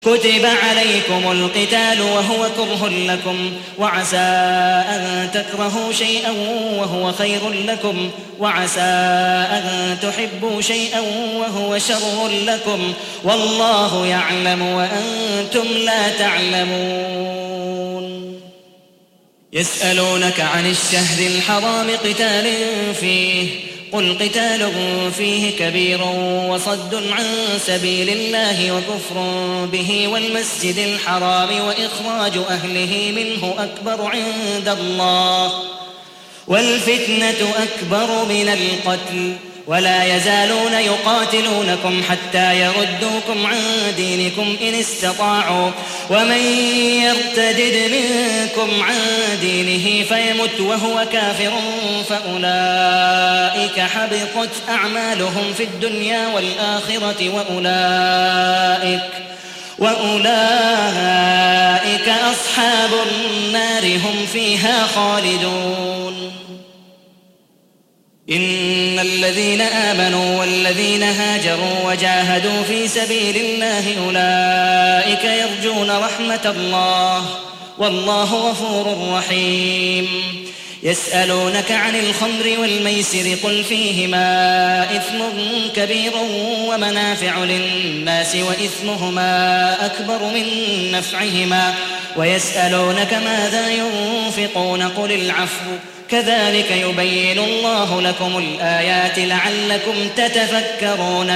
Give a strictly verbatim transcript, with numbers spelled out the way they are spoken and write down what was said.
كتب عليكم القتال وهو كره لكم وعسى أن تكرهوا شيئا وهو خير لكم وعسى أن تحبوا شيئا وهو شر لكم والله يعلم وأنتم لا تعلمون. يسألونك عن الشهر الحرام قتال فيه قل قتال فيه كبير وصد عن سبيل الله وكفر به والمسجد الحرام وإخراج أهله منه أكبر عند الله والفتنة أكبر من القتل ولا يزالون يقاتلونكم حتى يردوكم عن دينكم إن استطاعوا ومن يرتدد منكم عن دينه فيمت وهو كافر فأولئك حبطت أعمالهم في الدنيا والآخرة وأولئك وأولئك أصحاب النار هم فيها خالدون. إن الذين آمنوا والذين هاجروا وجاهدوا في سبيل الله أولئك يرجون رحمة الله والله غفور رحيم. يسألونك عن الخمر والميسر قل فيهما إثم كبير ومنافع للناس وإثمهما أكبر من نفعهما ويسألونك ماذا ينفقون قل العفو كذلك يبين الله لكم الآيات لعلكم تتفكرون.